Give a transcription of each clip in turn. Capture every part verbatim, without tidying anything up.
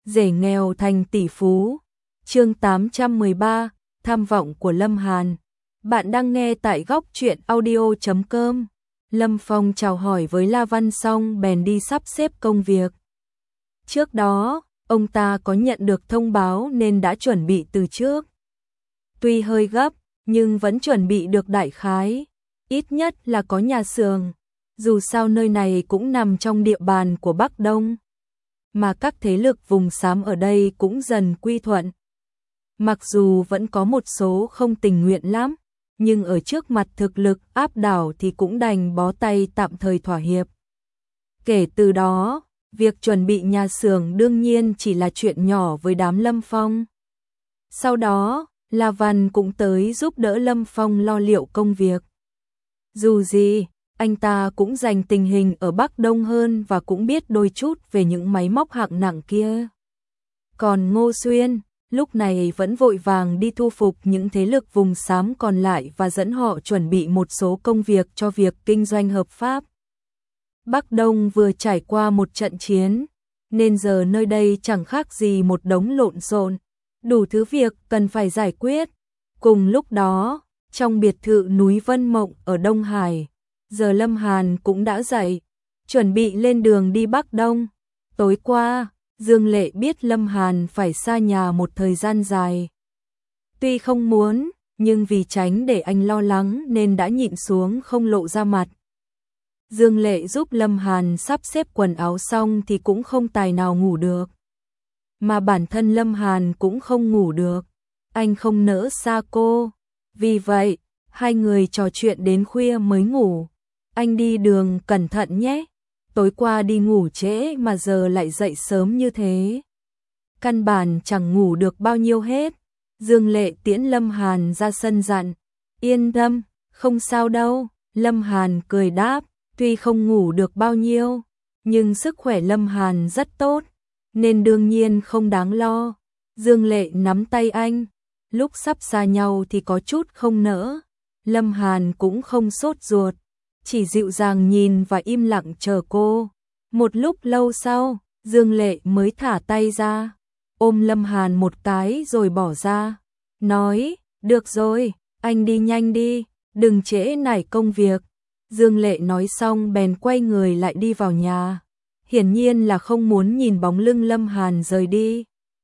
rể nghèo thành tỷ phú. Chương tám trăm mười ba, tham vọng của Lâm Hàn. Bạn đang nghe tại góc truyện audio chấm com. Lâm Phong chào hỏi với La Văn xong bèn đi sắp xếp công việc. Trước đó, ông ta có nhận được thông báo nên đã chuẩn bị từ trước. Tuy hơi gấp, nhưng vẫn chuẩn bị được đại khái, ít nhất là có nhà xưởng. Dù sao nơi này cũng nằm trong địa bàn của Bắc Đông, mà các thế lực vùng xám ở đây cũng dần quy thuận. Mặc dù vẫn có một số không tình nguyện lắm, nhưng ở trước mặt thực lực áp đảo thì cũng đành bó tay tạm thời thỏa hiệp. Kể từ đó, việc chuẩn bị nhà xưởng đương nhiên chỉ là chuyện nhỏ với đám Lâm Phong. Sau đó, La Văn cũng tới giúp đỡ Lâm Phong lo liệu công việc. Dù gì, anh ta cũng dành tình hình ở Bắc Đông hơn và cũng biết đôi chút về những máy móc hạng nặng kia. Còn Ngô Xuyên, lúc này vẫn vội vàng đi thu phục những thế lực vùng xám còn lại và dẫn họ chuẩn bị một số công việc cho việc kinh doanh hợp pháp. Bắc Đông vừa trải qua một trận chiến, nên giờ nơi đây chẳng khác gì một đống lộn xộn, đủ thứ việc cần phải giải quyết. Cùng lúc đó, trong biệt thự núi Vân Mộng ở Đông Hải, giờ Lâm Hàn cũng đã dậy, chuẩn bị lên đường đi Bắc Đông. Tối qua, Dương Lệ biết Lâm Hàn phải xa nhà một thời gian dài. Tuy không muốn, nhưng vì tránh để anh lo lắng nên đã nhịn xuống không lộ ra mặt. Dương Lệ giúp Lâm Hàn sắp xếp quần áo xong thì cũng không tài nào ngủ được. Mà bản thân Lâm Hàn cũng không ngủ được, anh không nỡ xa cô. Vì vậy, hai người trò chuyện đến khuya mới ngủ. Anh đi đường cẩn thận nhé. Tối qua đi ngủ trễ mà giờ lại dậy sớm như thế. Căn bản chẳng ngủ được bao nhiêu hết. Dương Lệ tiễn Lâm Hàn ra sân dặn. Yên tâm, không sao đâu. Lâm Hàn cười đáp, tuy không ngủ được bao nhiêu, nhưng sức khỏe Lâm Hàn rất tốt, nên đương nhiên không đáng lo. Dương Lệ nắm tay anh. Lúc sắp xa nhau thì có chút không nỡ. Lâm Hàn cũng không sốt ruột, chỉ dịu dàng nhìn và im lặng chờ cô. Một lúc lâu sau, Dương Lệ mới thả tay ra, ôm Lâm Hàn một cái rồi bỏ ra, nói, được rồi, anh đi nhanh đi, đừng trễ nải công việc. Dương Lệ nói xong bèn quay người lại đi vào nhà, hiển nhiên là không muốn nhìn bóng lưng Lâm Hàn rời đi.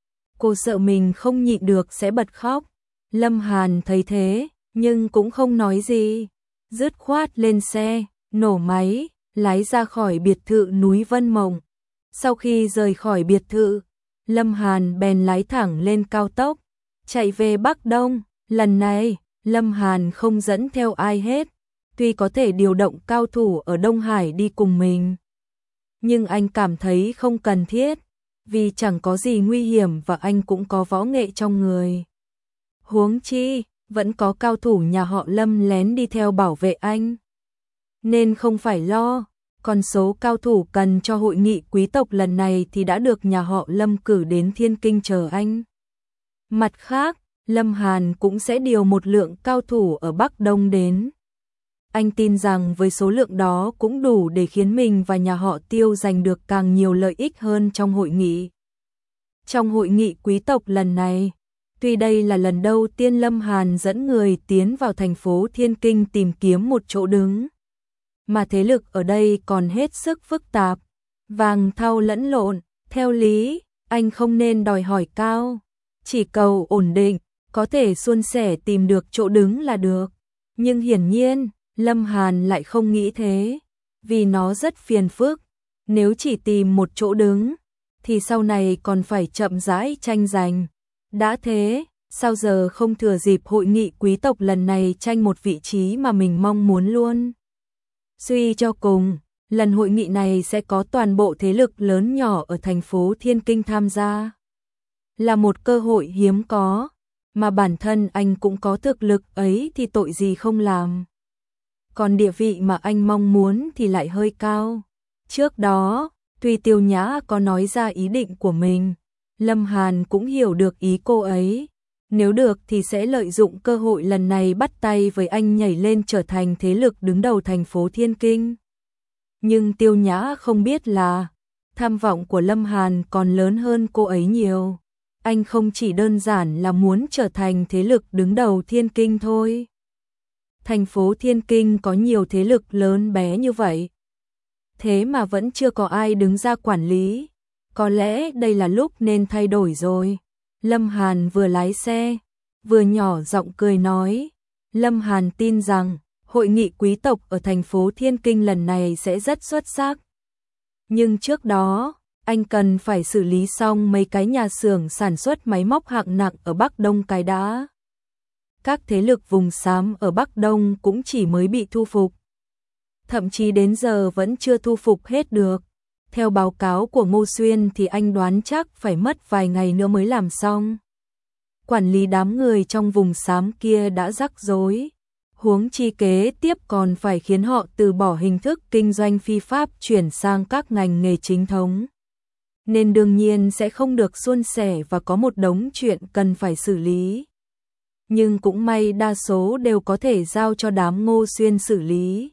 Cô sợ mình không nhịn được sẽ bật khóc. Lâm Hàn thấy thế, nhưng cũng không nói gì. Dứt khoát lên xe, nổ máy, lái ra khỏi biệt thự núi Vân Mộng. Sau khi rời khỏi biệt thự, Lâm Hàn bèn lái thẳng lên cao tốc, chạy về Bắc Đông. Lần này, Lâm Hàn không dẫn theo ai hết. Tuy có thể điều động cao thủ ở Đông Hải đi cùng mình, nhưng anh cảm thấy không cần thiết, vì chẳng có gì nguy hiểm và anh cũng có võ nghệ trong người. Huống chi, vẫn có cao thủ nhà họ Lâm lén đi theo bảo vệ anh, nên không phải lo. Còn số cao thủ cần cho hội nghị quý tộc lần này thì đã được nhà họ Lâm cử đến Thiên Kinh chờ anh. Mặt khác, Lâm Hàn cũng sẽ điều một lượng cao thủ ở Bắc Đông đến. Anh tin rằng với số lượng đó cũng đủ để khiến mình và nhà họ Tiêu giành được càng nhiều lợi ích hơn trong hội nghị. Trong hội nghị quý tộc lần này, tuy đây là lần đầu tiên Lâm Hàn dẫn người tiến vào thành phố Thiên Kinh tìm kiếm một chỗ đứng, mà thế lực ở đây còn hết sức phức tạp, vàng thau lẫn lộn. Theo lý, anh không nên đòi hỏi cao, chỉ cầu ổn định, có thể suôn sẻ tìm được chỗ đứng là được. Nhưng hiển nhiên, Lâm Hàn lại không nghĩ thế, vì nó rất phiền phức. Nếu chỉ tìm một chỗ đứng, thì sau này còn phải chậm rãi tranh giành. Đã thế, sao giờ không thừa dịp hội nghị quý tộc lần này tranh một vị trí mà mình mong muốn luôn. Suy cho cùng, lần hội nghị này sẽ có toàn bộ thế lực lớn nhỏ ở thành phố Thiên Kinh tham gia. Là một cơ hội hiếm có, mà bản thân anh cũng có thực lực ấy thì tội gì không làm. Còn địa vị mà anh mong muốn thì lại hơi cao. Trước đó, tuy Tiêu Nhã có nói ra ý định của mình, Lâm Hàn cũng hiểu được ý cô ấy. Nếu được thì sẽ lợi dụng cơ hội lần này bắt tay với anh nhảy lên trở thành thế lực đứng đầu thành phố Thiên Kinh. Nhưng Tiêu Nhã không biết là, Tham vọng của Lâm Hàn còn lớn hơn cô ấy nhiều. Anh không chỉ đơn giản là muốn trở thành thế lực đứng đầu Thiên Kinh thôi. Thành phố Thiên Kinh có nhiều thế lực lớn bé như vậy. Thế mà vẫn chưa có ai đứng ra quản lý. Có lẽ đây là lúc nên thay đổi rồi. Lâm Hàn vừa lái xe, vừa nhỏ giọng cười nói. Lâm Hàn tin rằng hội nghị quý tộc ở thành phố Thiên Kinh lần này sẽ rất xuất sắc. Nhưng trước đó, anh cần phải xử lý xong mấy cái nhà xưởng sản xuất máy móc hạng nặng ở Bắc Đông cái đã. Các thế lực vùng xám ở Bắc Đông cũng chỉ mới bị thu phục. Thậm chí đến giờ vẫn chưa thu phục hết được. Theo báo cáo của Ngô Xuyên thì anh đoán chắc phải mất vài ngày nữa mới làm xong. Quản lý đám người trong vùng xám kia đã rắc rối. Huống chi kế tiếp còn phải khiến họ từ bỏ hình thức kinh doanh phi pháp chuyển sang các ngành nghề chính thống. Nên đương nhiên sẽ không được suôn sẻ và có một đống chuyện cần phải xử lý. Nhưng cũng may đa số đều có thể giao cho đám Ngô Xuyên xử lý.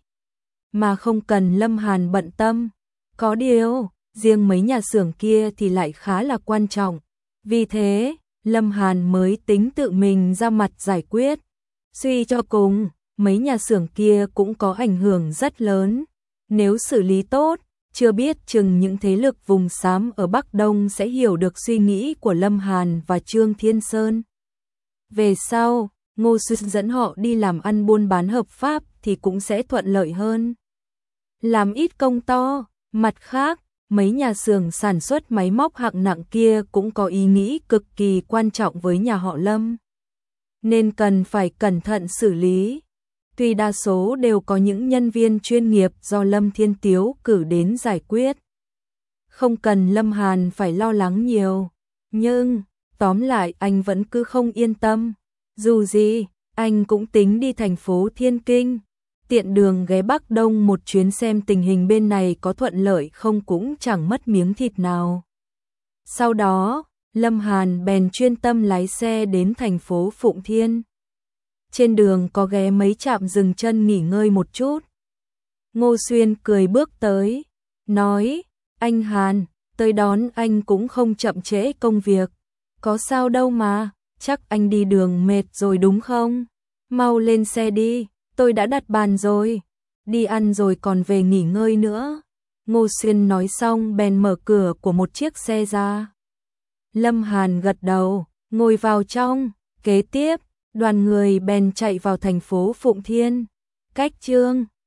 Mà không cần Lâm Hàn bận tâm. Có điều, riêng mấy nhà xưởng kia thì lại khá là quan trọng. Vì thế, Lâm Hàn mới tính tự mình ra mặt giải quyết. Suy cho cùng, mấy nhà xưởng kia cũng có ảnh hưởng rất lớn. Nếu xử lý tốt, chưa biết chừng những thế lực vùng xám ở Bắc Đông sẽ hiểu được suy nghĩ của Lâm Hàn và Trương Thiên Sơn. Về sau, Ngô Xuyên dẫn họ đi làm ăn buôn bán hợp pháp thì cũng sẽ thuận lợi hơn. Làm ít công to, mặt khác, mấy nhà xưởng sản xuất máy móc hạng nặng kia cũng có ý nghĩ cực kỳ quan trọng với nhà họ Lâm. Nên cần phải cẩn thận xử lý. Tuy đa số đều có những nhân viên chuyên nghiệp do Lâm Thiên Tiếu cử đến giải quyết. Không cần Lâm Hàn phải lo lắng nhiều. Nhưng, tóm lại anh vẫn cứ không yên tâm. Dù gì, anh cũng tính đi thành phố Thiên Kinh. Tiện đường ghé Bắc Đông một chuyến xem tình hình bên này có thuận lợi không cũng chẳng mất miếng thịt nào. Sau đó, Lâm Hàn bèn chuyên tâm lái xe đến thành phố Phụng Thiên. Trên đường có ghé mấy trạm dừng chân nghỉ ngơi một chút. Ngô Xuyên cười bước tới, nói, anh Hàn, tới đón anh cũng không chậm trễ công việc. Có sao đâu mà, chắc anh đi đường mệt rồi đúng không? Mau lên xe đi, tôi đã đặt bàn rồi. Đi ăn rồi còn về nghỉ ngơi nữa. Ngô Xuyên nói xong bèn mở cửa của một chiếc xe ra. Lâm Hàn gật đầu, ngồi vào trong. Kế tiếp, đoàn người bèn chạy vào thành phố Phụng Thiên. Cách Trương